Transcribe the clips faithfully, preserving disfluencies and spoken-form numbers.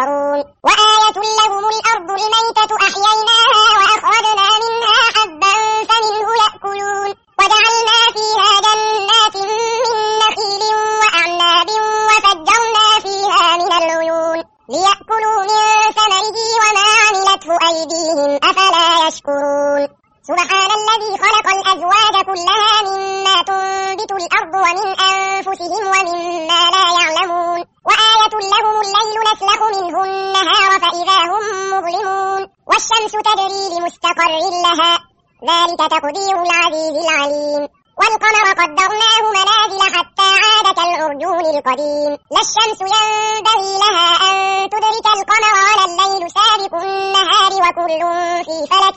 يزرعون وآية لهم الأرض الميتة أحييناها وأخرجنا منها حبا فمنه يأكلون وجعلنا فيها جنات من نخيل وأعناب وفجرنا فيها من العيون ليأكلوا من ثمره وما عملته أيديهم أفلا يشكرون سبحان الذي خلق الأزواج كلها مما تنبت الأرض ومن أنفسهم ومما لا يعلمون وآية لهم الليل نسلخ منه النهار فإذا هم مظلمون والشمس تجري لمستقر لها ذلك تقدير العزيز العليم والقمر قدرناه منازل حتى عاد كالعرجون القديم لا الشمس ينبغي لها أن تدرك القمر ولا الليل سابق النهار وكل في فلك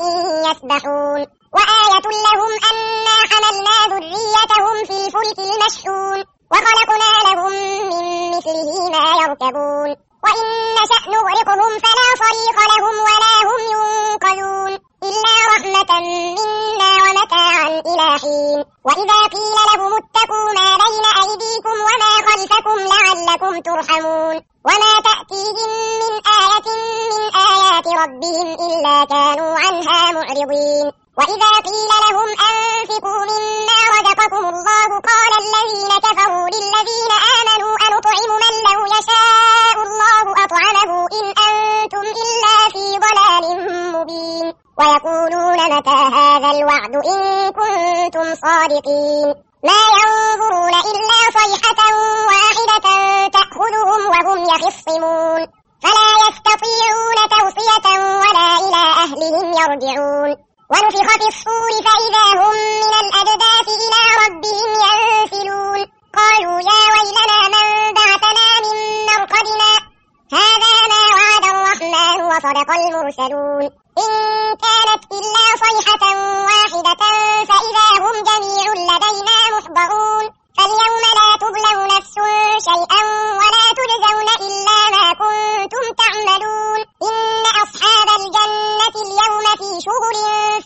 يسبحون وآية لهم أنا حملنا ذريتهم في الفلك المشحون وخلقنا لهم من مثله ما يركبون وإن نشأ نغرقهم فلا صريخ لهم ولا هم ينقذون إلا رحمة منا ومتاعا إلى حين وإذا قيل لهم اتقوا ما بين أيديكم وما خلفكم لعلكم ترحمون وما تأتيهم من آية من آيات ربهم إلا كانوا عنها معرضين وإذا قيل لهم أنفقوا مما رزقكم الله قال الذين كفروا للذين آمنوا أنطعم من لو يشاء الله أطعمه إن أنتم إلا في ضلال مبين ويقولون متى هذا الوعد إن كنتم صادقين ما ينظرون إلا صيحة واحدة تأخذهم وهم يخصمون فلا يستطيعون توصية ولا إلى أهلهم يرجعون ونفخ في الصور فإذا هم من الأجداث إلى ربهم ينسلون قالوا يا ويلنا من بعثنا من مرقدنا هذا ما وعد الرحمن وصدق المرسلون إن كانت إلا صيحة واحدة فإذا هم جميع لدينا محضرون فاليوم لا تظلم نفس شيئا ولا تجزون إلا ما كنتم تعملون إن أصحاب الجنة اليوم في شغل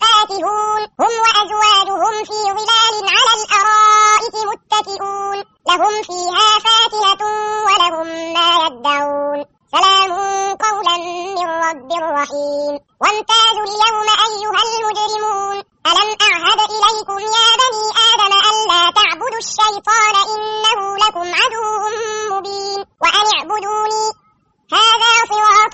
فاكهون هم وأزواجهم في ظلال على الأرائك متكئون لهم فيها فاكهة ولهم ما يدعون سلام قولا من رب رحيم وامتازوا اليوم أيها المجرمون ألم أعهد إليكم يا بني آدم ألا تعبدوا الشيطان إنه لكم عدو مبين وأن اعبدوني هذا صراط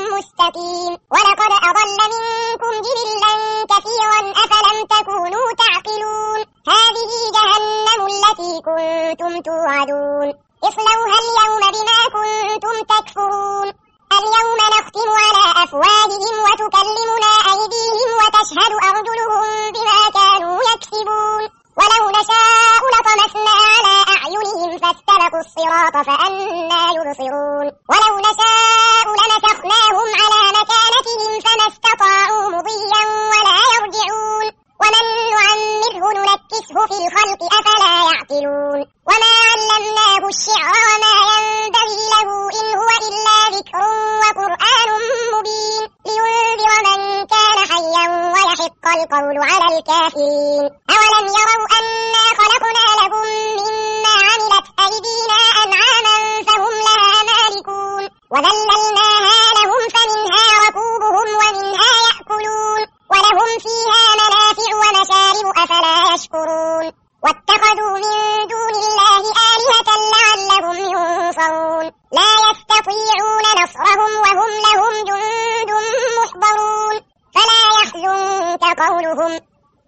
مستقيم ولقد أضل منكم جبلا كثيرا أفلم تكونوا تعقلون هذه جهنم التي كنتم توعدون اصلوها اليوم بما كنتم تكفرون اليوم نختم على أفواههم وتكلمنا أيديهم وتشهد أرجلهم بما كانوا يكسبون ولو نشاء لطمسنا على أعينهم فاستبقوا الصراط فأنى يبصرون ولو نشاء لمسخناهم على مكانتهم فما استطاعوا مضيا ولا يرجعون ومن نعمره ننكسه في الخلق أفلا يعقلون وما علمناه الشعر وما ينبغي له إن هو إلا ذكر وقرآن مبين لينذر من كان حيا ويحق القول على الكافرين أولم يروا أنا خلقنا لهم مما عملت أيدينا أنعاما فهم لها مالكون وذللناها لهم فمنها ركوبهم ومنها يأكلون ولهم فيها منافع ومشارب أفلا يشكرون واتخذوا من دون الله آلهة لعلهم ينصرون لا يستطيعون نصرهم وهم لهم جند محضرون فلا يحزنك قولهم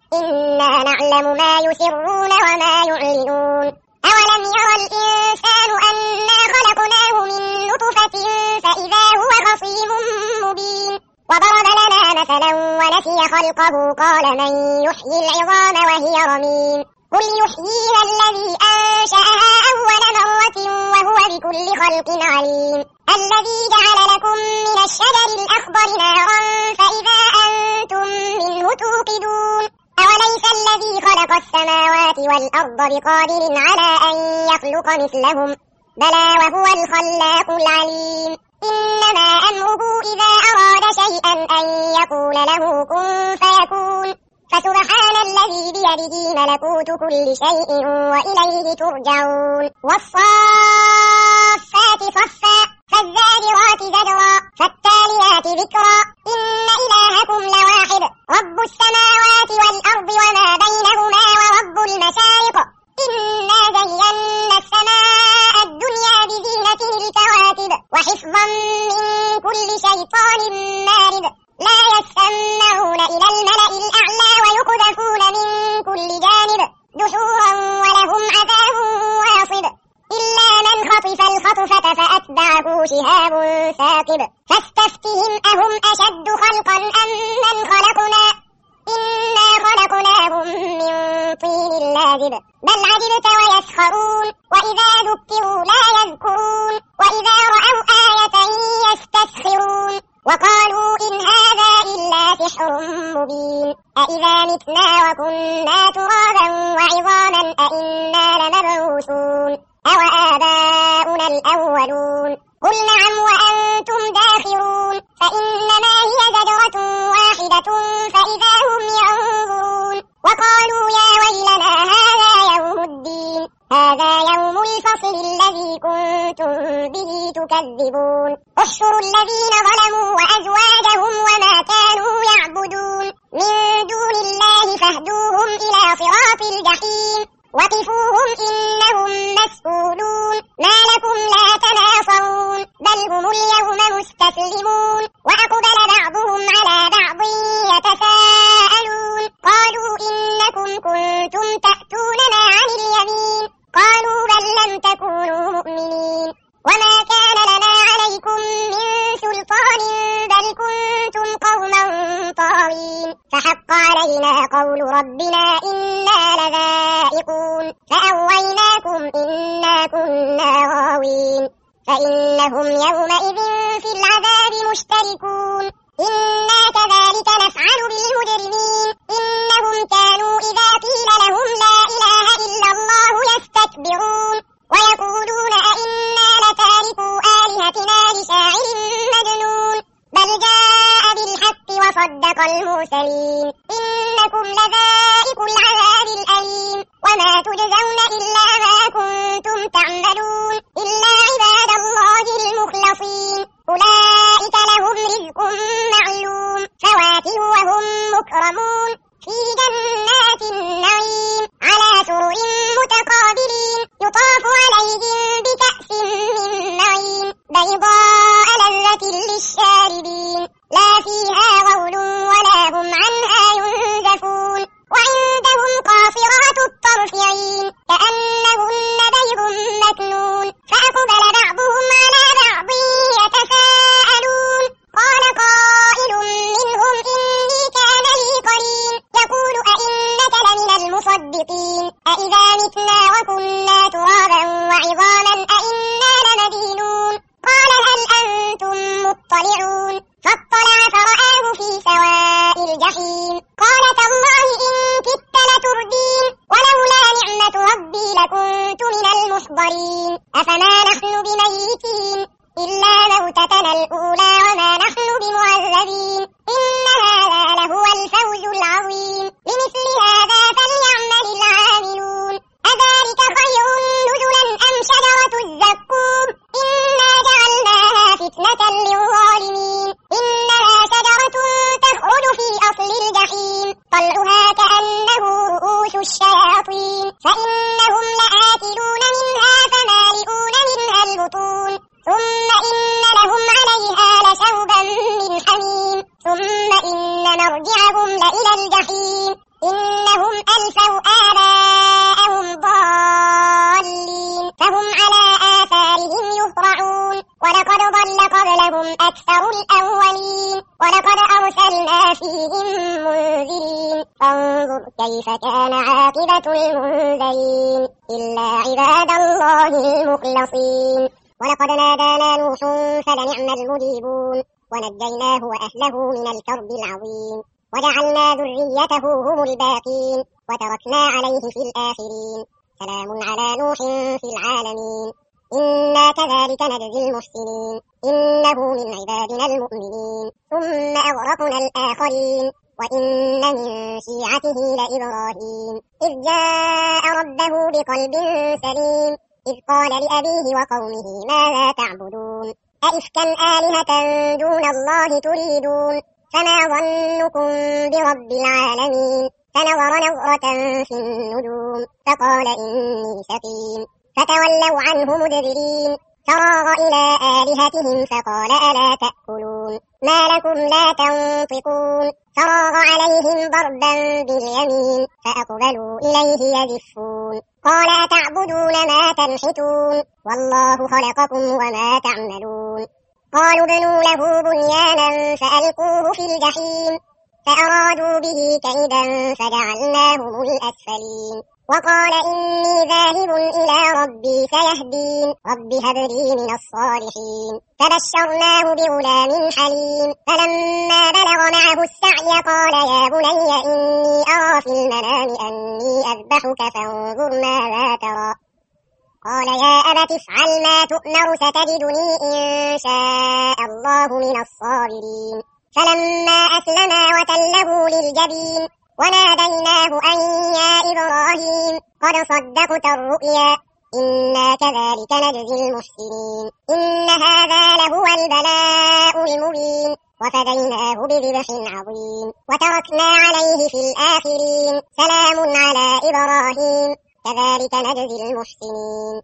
إنا نعلم ما يسرون وما يعلنون أولم يرى الإنسان أنا خلقناه من نطفة فإذا هو خصيم مبين وضرب لنا مثلا ونسي خلقه قال من يحيي العظام وهي رميم قل يحييها الذي أنشأها أول مرة وهو بكل خلق عليم الذي جعل لكم من الشجر الأخضر نارا فإذا أنتم منه توقدون أوليس الذي خلق السماوات والأرض بقادر على أن يخلق مثلهم بلى وهو الخلاق العليم إنما أمره إذا أراد شيئا أن يقول له كن فيكون فسبحان الذي بيده ملكوت كل شيء وإليه ترجعون والصافات صفا فالزاجرات زجرا كل شيطان مارد لا يسمعون إلى الملأ الأعلى ويقذفون من كل جانب دحورا ولهم عذاب واصب إلا من خطف الخطفة فأتبعه شهاب ثاقب فاستفتهم أهم أشد خلقا أم من خلقنا إنا خلقناهم من طين لازب بل عجبت ويسخرون وإذا ذكروا لا يذكرون وإذا رأوا آية يستسخرون وقالوا إن هذا إلا سحر مبين أإذا متنا وكنا ترابا وعظاما أإنا لمبعوثون أوآباؤنا الأولون قل نعم وأنتم داخرون فإنما هي زجرة واحدة فإذا هم ينظرون وقالوا يا ويلنا هذا يوم الدين هذا يوم الفصل الذي كنتم به تكذبون احشروا الذين ظلموا وأزواجهم وما كانوا يعبدون من دون الله فاهدوهم إلى صراط الجحيم وقفوهم إنهم مسؤولون ما لكم لا تناصرون بل هم اليوم مستسلمون وأقبل بعضهم على بعض يتساءلون قالوا إنكم كنتم تأتوننا عن اليمين قالوا بل لم تكونوا مؤمنين وما كان لنا عليكم من سلطان بل كنتم قوما طاغين فحق علينا قول ربنا إنا لذائقون فأغويناكم إنا كنا غاوين فإنهم يومئذ في العذاب مشتركون إنا كذلك نفعل بالمجرمين إنهم كانوا إذا قيل لهم لا إله إلا الله يستكبرون ويقولون أئنا لتاركو آلهتنا لشاعر مجنون بل جاء بالحق وصدق المرسلين إنكم لذائقو العذاب الأليم وما تجزون إلا ما كنتم تعملون إلا عباد الله المخلصين أولئك لهم رزق معلوم فواكه وهم مكرمون في جنات النعيم على سرر متقابلين يطاف عليهم بكأس من معين بيضاء لذة للشاربين لا فيها غول ولا هم عنها ينزفون وعندهم قاصرات الطرف عين كأنهن بيض مكنون فأقبل بعضهم على بعض يتساءلون قال قائل منهم إني كان لي قرين يقول أئنك لمن المصدقين أئذا متنا وكنا ترابا وعظاما أئنا لمدينون قال هل أنتم مطلعون فاطلع فرآه في سواء الجحيم قال تالله إن كدت لتردين ولولا نعمة ربي لكنت من المحضرين أفما نحن بميتين إلا موتتنا الأولى وما نحن بمعذبين إن هذا لهو الفوز العظيم لمثل هذا فليعمل العاملون أذلك خير نزلا أم شجرة الزقوم إنا جعلناها فتنة للظالمين إنها شجرة تخرج في أصل الجحيم طلعها كأنه رؤوس الشياطين فإنهم لآكلون منها فمالئون منها البطون ثم إن لهم عليها لشوبا من حميم ثم إن مرجعهم لإلى الجحيم إنهم ألفوا آباءهم ضالين فهم على آثارهم يهرعون ولقد ضل قبلهم أكثر الأولين ولقد أرسلنا فيهم منذرين فانظر كيف كان عاقبة المنذرين إلا عباد الله المخلصين ولقد نادانا نوح فلنعم المجيبون ونجيناه وأهله من الكرب العظيم وجعلنا ذريته هم الباقين وتركنا عليه في الآخرين سلام على نوح في العالمين إنا كذلك نجزي المحسنين إنه من عبادنا المؤمنين ثم أغرقنا الآخرين وإن من شيعته لإبراهيم إذ جاء ربه بقلب سليم إذ قال لأبيه وقومه ماذا تعبدون أئفكا آلهة دون الله تريدون فما ظنكم برب العالمين فنظر نظرة في النجوم فقال إني سقيم فتولوا عنه مدبرين فراغ إلى آلهتهم فقال ألا تأكلون ما لكم لا تنطقون فراغ عليهم ضربا باليمين فأقبلوا إليه يزفون قال أتعبدون ما تنحتون والله خلقكم وما تعملون قالوا ابنوا له بنيانا فألقوه في الجحيم فأرادوا به كيدا فجعلناهم الأسفلين وقال إني ذاهب إلى ربي سيهدين رب هب لي من الصالحين فبشرناه بغلام حليم فلما بلغ معه السعي قال يا بني إني أرى في المنام أني أذبحك فانظر ماذا ترى قال يا أبت افعل ما تؤمر ستجدني إن شاء الله من الصابرين فلما أسلما وتله للجبين وناديناه أن يا إبراهيم قد صدقت الرؤيا إنا كذلك نجزي المحسنين إن هذا لهو البلاء المبين وفديناه بذبح عظيم وتركنا عليه في الآخرين سلام على إبراهيم كذلك نجزي المحسنين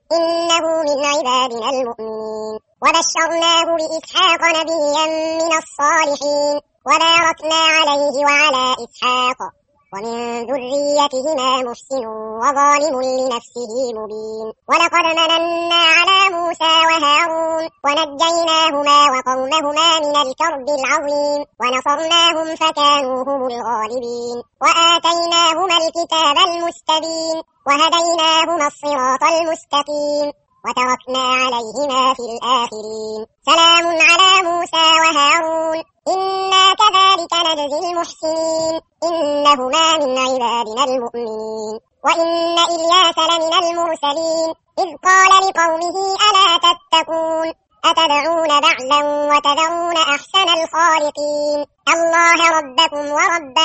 إنه من عبادنا المؤمنين وبشرناه بإسحاق نبيا من الصالحين وباركنا عليه وعلى إسحاق ومن ذريتهما محسن وظالم لنفسه مبين ولقد مننا على موسى وهارون ونجيناهما وقومهما من الكرب العظيم ونصرناهم فكانوا هم الغالبين وآتيناهما الكتاب المستبين وهديناهما الصراط المستقيم وتركنا عليهما في الآخرين سلام على موسى وهارون إنا كذلك نجزي المحسنين إنهما من عبادنا المؤمنين وإن إلياس لمن المرسلين إذ قال لقومه ألا تتقون أتدعون بعلا وتذرون أحسن الخالقين الله ربكم ورب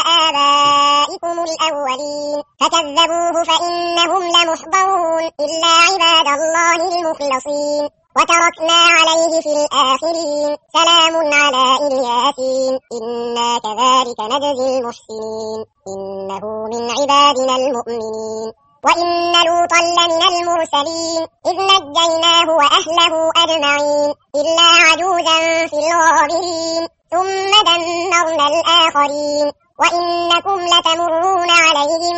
آبائكم الأولين فكذبوه فإنهم لمحضرون إلا عباد الله المخلصين وتركنا عليه في الآخرين سلام على إلياسين إنا كذلك نجزي المحسنين إنه من عبادنا المؤمنين وإن لوطا لمن المرسلين إذ نجيناه وأهله أجمعين إلا عجوزا في الغابرين ثم دمرنا الآخرين وإنكم لتمرون عليهم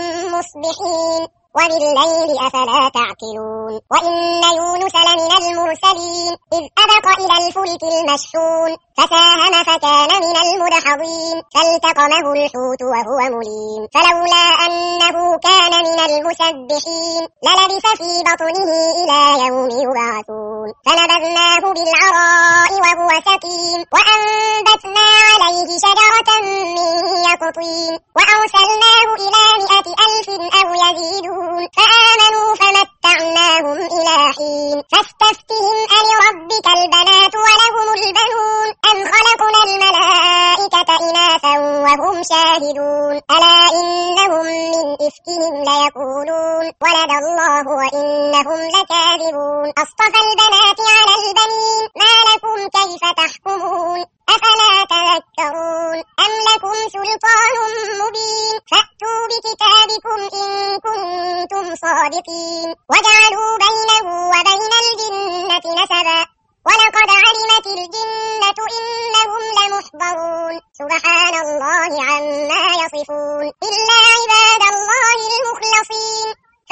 مصبحين وبالليل أفلا تعقلون وإن يونس لمن المرسلين إذ أبق إلى الفلك المشحون فساهم فكان من المدحضين فالتقمه الحوت وهو مليم فلولا أنه كان من المسبحين للبث في بطنه إلى يوم يبعثون فنبذناه بالعراء وهو سقيم وأنبتنا عليه شجرة من يقطين وأرسلناه إلى مئة ألف أو يزيدون فآمنوا فمتعناهم إلى حين فاستفتهم ألربك البنات ولهم البنون أم خلقنا الملائكة إناثا وهم شاهدون ألا إنهم من إفكهم ليقولون ولد الله وإنهم لكاذبون أصطفى البنات على البنين ما لكم كيف تحكمون أفلا تذكرون أم لكم سلطان مبين فأتوا بكتابكم إن كنتم صادقين وجعلوا بينه وبين الجنة نسبا ولقد علمت الجنة إنهم لمحضرون سبحان الله عما يصفون إلا عباد الله المخلصين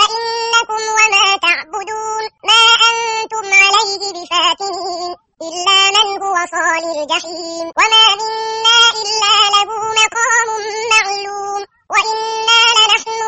فإنكم وما تعبدون ما أنتم عليه بفاتنين إلا من هو صال الجحيم وما منا إلا له مقام معلوم وإنا لنحن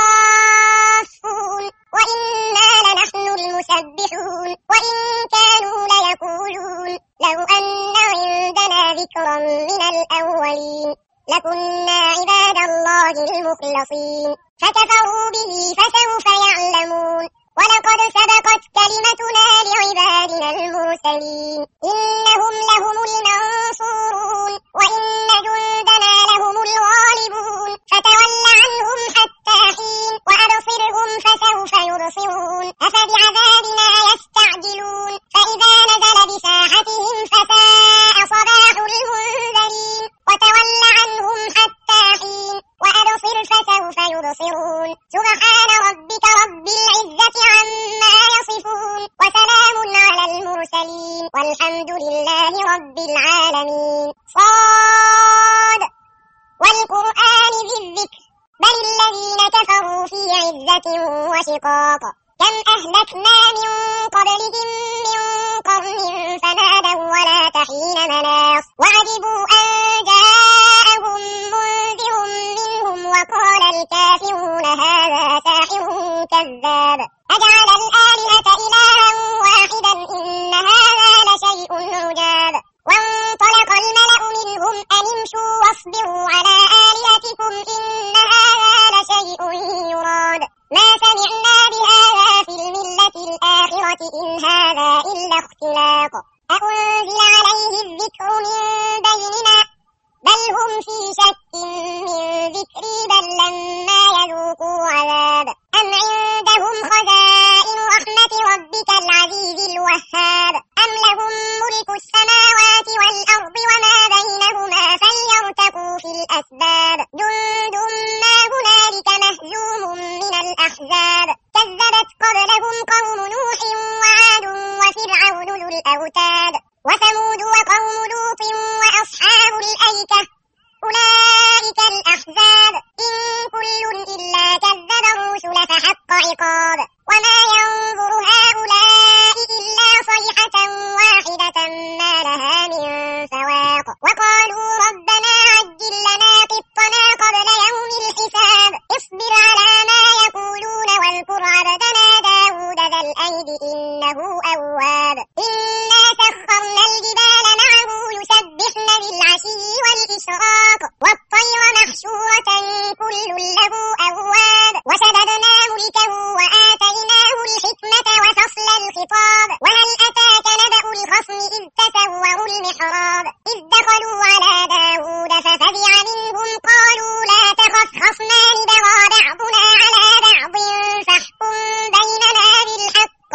الصافون وإنا لنحن المسبحون وإن كانوا ليقولون لو أن عندنا ذكرا من الأولين لكنا عباد الله المخلصين فكفروا به فسوف يعلمون ولقد سبقت كلمتنا لعبادنا المرسلين إنهم لهم المنصورون وإن جندنا لهم الغالبون فتول عنهم حتى حين وأبصرهم فسوف يبصرون أفبعذابنا يستعجلون فإذا نزل بساحتهم فساء صباح المنذرين وتول عنهم حتى حين وأبصر فسوف يبصرون سبحان ربك رب العزة عما يصفون وسلام على العالمين. صاد والقرآن ذي الذكر بل الذين كفروا في عزة وشقاق. كم أهلكنا من قبلهم من قرن فنادوا ولا تحين مناص وعجبوا أن جاءهم منذر منهم وقال الكافرون هذا ساحر كذاب أجعل الآلهة إلها واحدا إن هذا لشيء عجاب. وانطلق الملأ منهم أن امشوا واصبروا على آلهتكم إن هذا لشيء يراد ما سمعنا بهذا في الملة الآخرة إن هذا إلا اختلاق أأنزل عليه الذكر من بيننا بل هم في شك من ذكري بل لما يذوقوا عذاب أم عندهم خزائن رحمة ربك العزيز الوهاب أم لهم ملك السماوات والأرض وما بينهما فليرتقوا في الأسباب جند ما هنالك مهزوم من الأحزاب كذبت قبلهم قوم نوح وعاد وفرعون ذو الأوتاد وثمود وقوم لوط وأصحاب الأيكة أولئك الأحزاب إن كل إلا كذب الرسل فحق عقاب وما ينظر هؤلاء إلا صيحة واحدة ما لها من فواق وقالوا ربنا عجل لنا قطنا قبل يوم الحساب اصبر على ما يقولون واذكر عبدنا داود ذا الأيد إنه أواب إنا سخرنا الجبال معه يسبحن بالعشي والإشراق والطير محشورة كل له أواب وشددنا ملكه وآتيناه الحكمة وفصل الخطاب وهل أتاك نبأ الخصم إذ تسوروا المحراب إذ دخلوا على داود ففزع منهم قالوا لا تخف خصمان بغى بعضنا على بعض فاحكم بيننا بالحق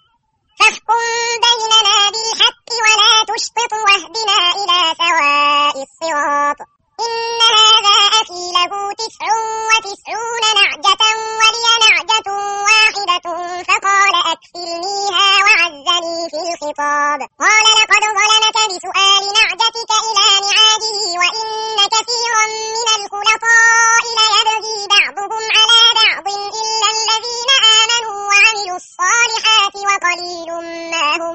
فاحكم بيننا بالحق ولا تشطط واهدنا إلى سواء الصراط إن هذا أخي له تسع وتسعون نعجة ولي نعجة واحدة فقال أكفلنيها وعزني في الخطاب قال لقد ظلمك بسؤال نعجتك إلى نعاجه وإن كثيرا من الخلطاء ليبغي بعضهم على بعض إلا الذين آمنوا وعملوا الصالحات وقليل ما هم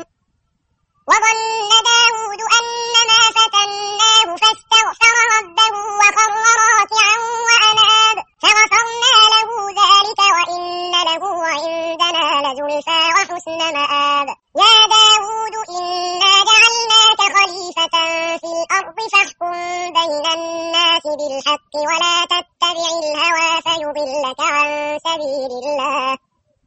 وظن داود أنما فتناه فاستغفر ربه وخر راكعا وأناب فغفرنا له ذلك وإن له عندنا لزلفى وحسن مآب يا داود إنا جعلناك خليفة في الأرض فاحكم بين الناس بالحق ولا تتبع الهوى فيضلك عن سبيل الله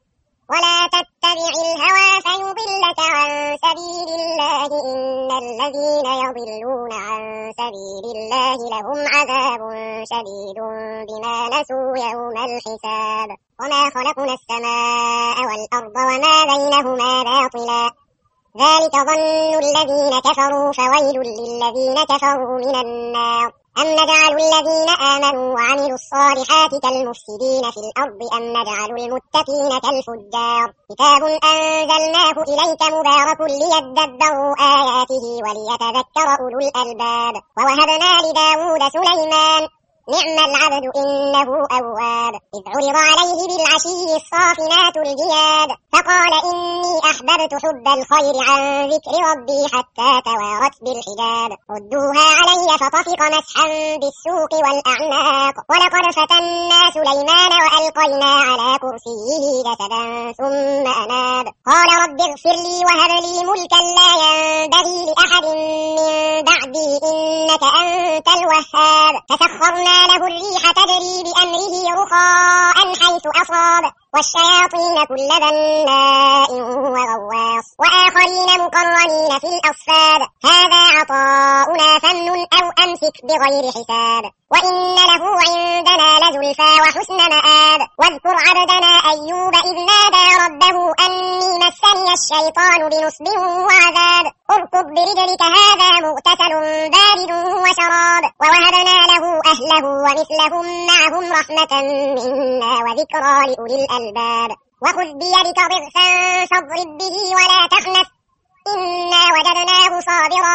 ولا تتبع الهوى فيضلك عن سبيل الله إن الذين يضلون عن سبيل الله لهم عذاب شديد بما نسوا يوم الحساب وما خلقنا السماء والأرض وما بينهما باطلا ذلك ظن الذين كفروا فويل للذين كفروا من النار أم نجعل الذين آمنوا وعملوا الصالحات كالمفسدين في الأرض أم نجعل المتقين كالفجار كتاب أنزلناه إليك مبارك ليدبروا آياته وليتذكر أولو الألباب ووهبنا لداود سليمان نعم العبد إنه أواب إذ عرض عليه بالعشي الصافنات الجياد فقال إني أحببت حب الخير عن ذكر ربي حتى توارت بالحجاب ردوها علي فطفق مسحا بالسوق والأعناق ولقد فتنا سليمان وألقينا على كرسيه جسدا ثم أناب قال رب اغفر لي وهب لي ملكا لا ينبغي لأحد من بعدي إنك أنت الوهاب فسخرنا له الريح تجري بأمره رخاء حيث أصاب والشياطين كل بناء وغواص وآخرين مقرنين في الأصفاد هذا عطاؤنا فمن أو أمسك بغير حساب وإن له عندنا لزلفى وحسن مآب واذكر عبدنا أيوب إذ نادى ربه أني مسني الشيطان بنصب وعذاب اركض برجلك هذا مغتسل بارد وشراب ووهبنا له أهله ومثلهم معهم رحمة منا وذكرى لأولي الألباب وخذ بيدك ضغثا فاضرب به ولا تخنث إنا وجدناه صابرا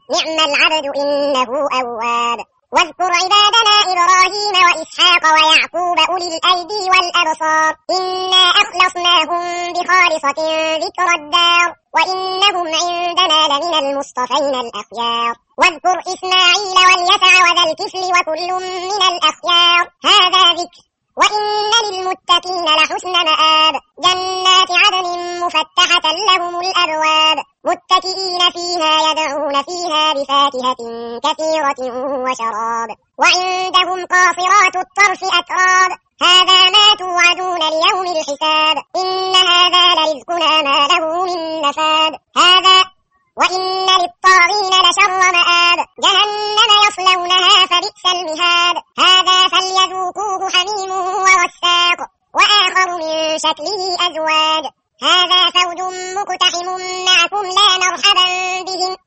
نعم العبد إنه أواب. واذكر عبادنا إبراهيم وإسحاق ويعقوب أولي الأيدي والأبصار إنا أخلصناهم بخالصة ذكر الدار وإنهم عندنا لمن المصطفين الأخيار. واذكر إسماعيل واليسع وذا الكفل وكل من الأخيار هذا ذكر وإن للمتقين لحسن مآب. جنات عدن مفتحة لهم الأبواب متكئين فيها يدعون فيها بفاكهة كثيرة وشراب. وعندهم قاصرات الطرف أتراب هذا ما توعدون ليوم الحساب إن هذا لرزقنا ما له من نفاد. هذا وإن للطاغين لشر مآب جهنم يصلونها فبئس المهاد. هذا فليذوقوه حميم وغساق وآخر من شكله أزواج هذا فوج مقتحم معكم لا مرحبا بهم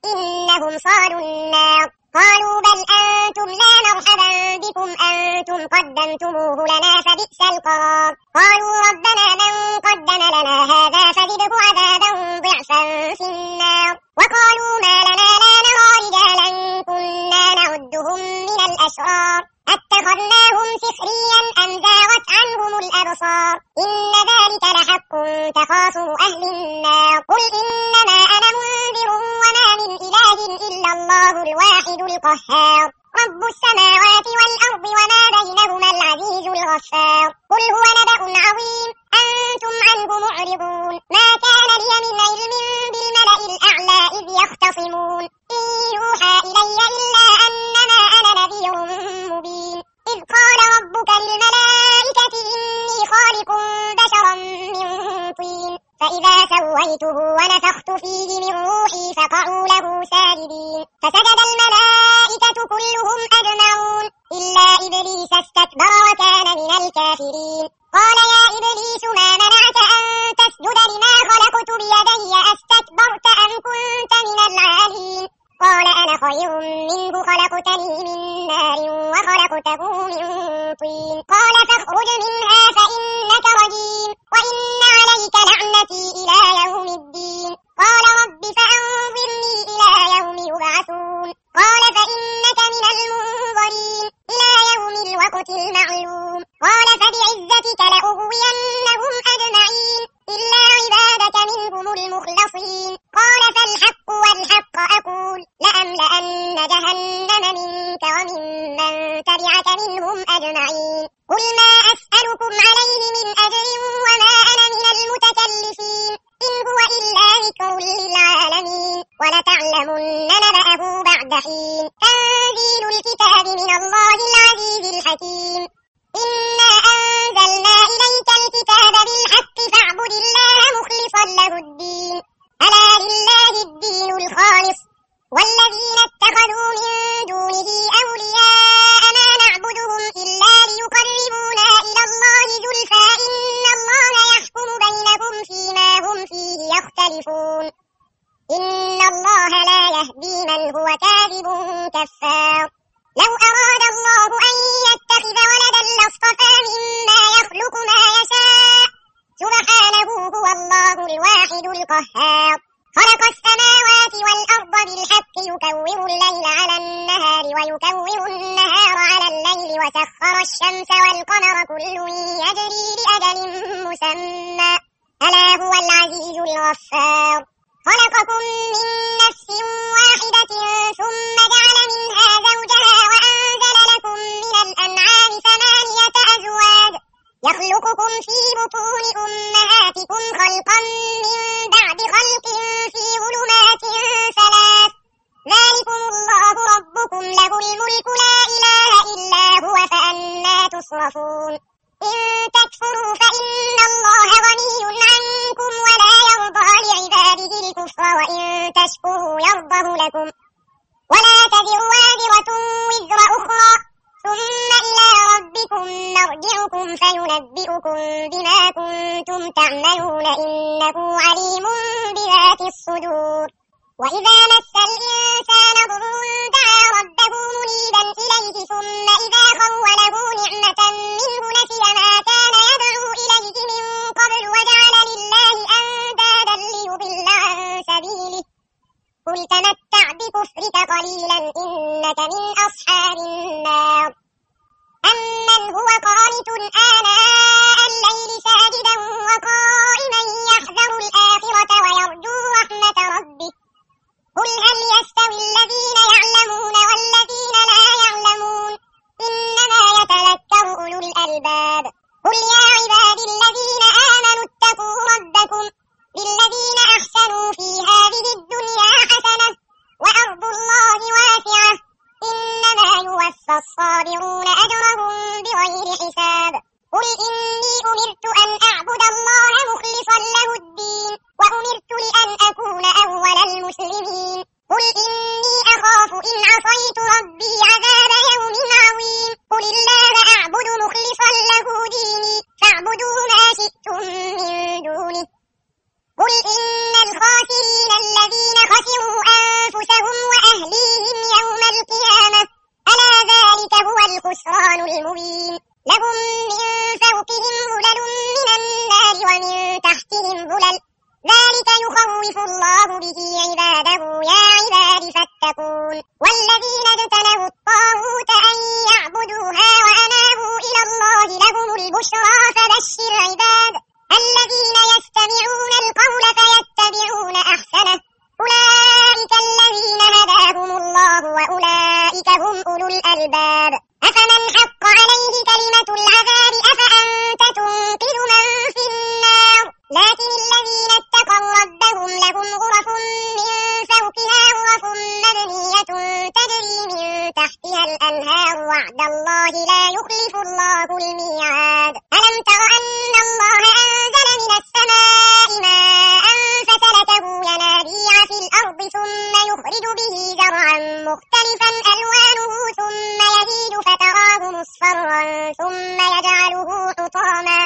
إنهم صالوا النار. قالوا بل أنتم لا مرحبا بكم أنتم قدمتموه لنا فبئس القرار. قالوا ربنا من قدم لنا هذا فزده عذابا ضعفا في النار. وقالوا ما لنا لا نرى رجالا كنا نعدهم من الأشرار أتخذناهم سخريا أم زاغت عنهم الأبصار إن ذلك لحق تخاصم أهل النار. قل إنما أنا منذر وما من إله إلا الله الواحد القهار رب السماوات والأرض وما بينهما العزيز الغفار. قل هو نبأ عظيم أنتم عنه معرضون ما كان لي من علم بالملأ الأعلى إذ يختصمون إن يوحى إلي إلا أنما أنا نذير مبين. إذ قال ربك للملائكة إني خالق بشرا من طين فإذا سويته ونفخت فيه من روحي فقعوا له ساجدين فسجد الملائكة كلهم أجمعون إلا إبليس استكبر وكان من الكافرين. قال يا إبليس ما منعك أن تسجد لما خلقت بيدي أستكبرت أم كنت من العالين. قال أنا خير منه خلقتني من نار وخلقته من طين. قال فاخرج منها فإنك رجيم وإن عليك لعنتي إلى يوم الدين. قال رب فأنظرني إلى يوم يبعثون. قال فإنك من المنظرين إلى يوم الوقت المعلوم. قال فبعزتك لأغوينهم أجمعين إلا عبادك منهم المخلصين. قال فالحق والحق أقول لأملأن جهنم منك وممن تبعك منهم أجمعين. قل ما أسألكم عليه من أجر وما أنا من المتكلفين إن هو إلا ذكر للعالمين ولتعلمن نبأه بعد حين. تنزيل الكتاب من الله العزيز الحكيم. إنا أنزلنا إليك الكتاب بالحق فاعبد الله مخلصا له الدين ألا لله الدين الخالص والذين اتخذوا من دونه أولياء ما نعبدهم إلا ليقربونا إلى الله زلفى إن الله يحكم بينهم فيما هم فيه يختلفون إن الله لا يهدي من هو كاذب كفار. لو أراد الله أن يتخذ ولدا لاصطفى مما يخلق ما يشاء سبحانه هو الله الواحد القهار. خلق السماوات والأرض بالحق يكور الليل على النهار ويكور النهار على الليل وسخر الشمس والقمر كل يجري لأجل مسمى ألا هو العزيز الغفار. خلقكم من نفس واحدة ثم جعل منها زوجها وأنزل لكم من الأنعام ثمانية أزواج يخلقكم في بطون أمهاتكم خلقا من بعد خلق في ظلمات ثلاث ذلكم الله ربكم له الملك لا إله إلا هو فأنى تصرفون. إن تكفروا فإن الله غني عنكم ولا يرضى لعباده الكفر وإن تشكروا يرضه لكم ولا تزر وازرة وزر أخرى ثم إلى ربكم مرجعكم فينبئكم بما كنتم تعملون إنه عليم بذات الصدور. وإذا مس الإنسان ضر دعا ربه منيبا إليه ثم إذا خوله نعمة منه نسي ما كان يدعو إليه من قبل وجعل لله أندادا ليضل عن سبيله قل تمتع بكفرك عاجلا إنك من أصحاب النار أمن هو قانت آناء الليل ساجدا وقائما يحذر الآخرة ويرجو رحمة ربه قل هل يستوي الذين يعلمون والذين لا يعلمون إنما يتذكر أولو الألباب قل يا عبادي الذين آمنوا اتقوا ربكم للذين أحسنوا في هذه الدنيا حسنة وأرض الله واسعة إنما يوفى الصابرون أجرهم بغير حساب قل إني أمرت أن أعبد الله مخلصا له الدين وأمرت لأن أكون أول المسلمين قل إني أخاف إن عصيت ربي عذاب يوم عظيم قل الله أعبد مخلصا له ديني فاعبدوا ما شئتم من دونه قل إن الخاسرين الذين خسروا أنفسهم وأهليهم يوم القيامة ألا ذلك هو الخسران المبين لهم من فوقهم ظلل من النار ومن تحتهم ظلل ذلك يخوف الله به عباده يا عباد فاتقون والذين اجتنبوا الطاغوت أن يعبدوها وأنابوا إلى الله لهم البشرى فبشر عباد الذين يستمعون القول فيتبعون أحسنه أولئك الذين هداهم الله وأولئك هم أولو الألباب أفمن حق عليه كلمة العذاب أفأنت تنقذ من في النار لكن الذين اتقوا ربهم لهم غرف من فوقها غرف مبنية تجري من تحتها الأنهار وعد الله لا يخلف الله الميعاد ألم تر أن الله أنزل من السماء ماء فسلكه ينابيع في الأرض ثم يخرج به زرعا مختلفا ألوانه ثم يهيج فتراه مصفرا ثم يجعله حطاما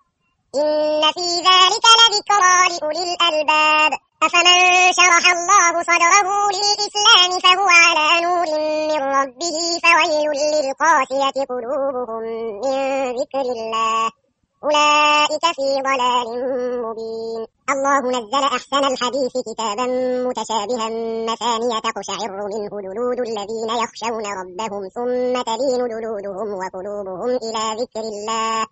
إن في ذلك لذكرى لأولي الألباب أفمن شرح الله صدره للإسلام فهو على نور من ربه فويل للقاسية قلوبهم من ذكر الله أولئك في ضلال مبين الله نزل أحسن الحديث كتابا متشابها مثانية تقشعر منه جلود الذين يخشون ربهم ثم تلين جلودهم وقلوبهم إلى ذكر الله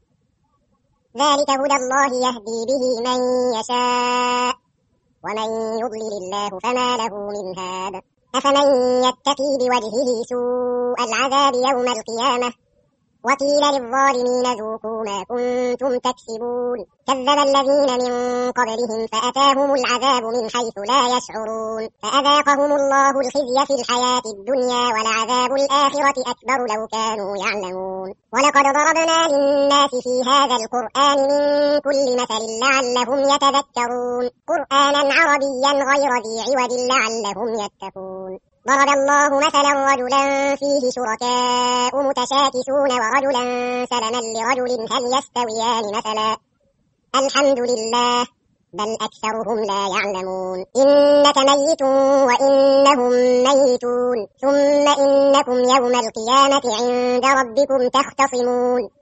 ذلك هدى الله يهدي به من يشاء ومن يضلل الله فما له من هاد أفمن يتقي بوجهه سوء العذاب يوم القيامة وقيل للظالمين ذوقوا ما كنتم تكسبون كذب الذين من قبلهم فأتاهم العذاب من حيث لا يشعرون فأذاقهم الله الخزي في الحياة الدنيا ولعذاب الآخرة أكبر لو كانوا يعلمون ولقد ضربنا للناس في هذا القرآن من كل مثل لعلهم يتذكرون قرآنا عربيا غير ذي عوج لعلهم يتقون ضرب الله مثلا رجلا فيه شركاء متشاكسون ورجلا سلما لرجل هل يستويان مثلا الحمد لله بل أكثرهم لا يعلمون إنك ميت وإنهم ميتون ثم إنكم يوم القيامة عند ربكم تختصمون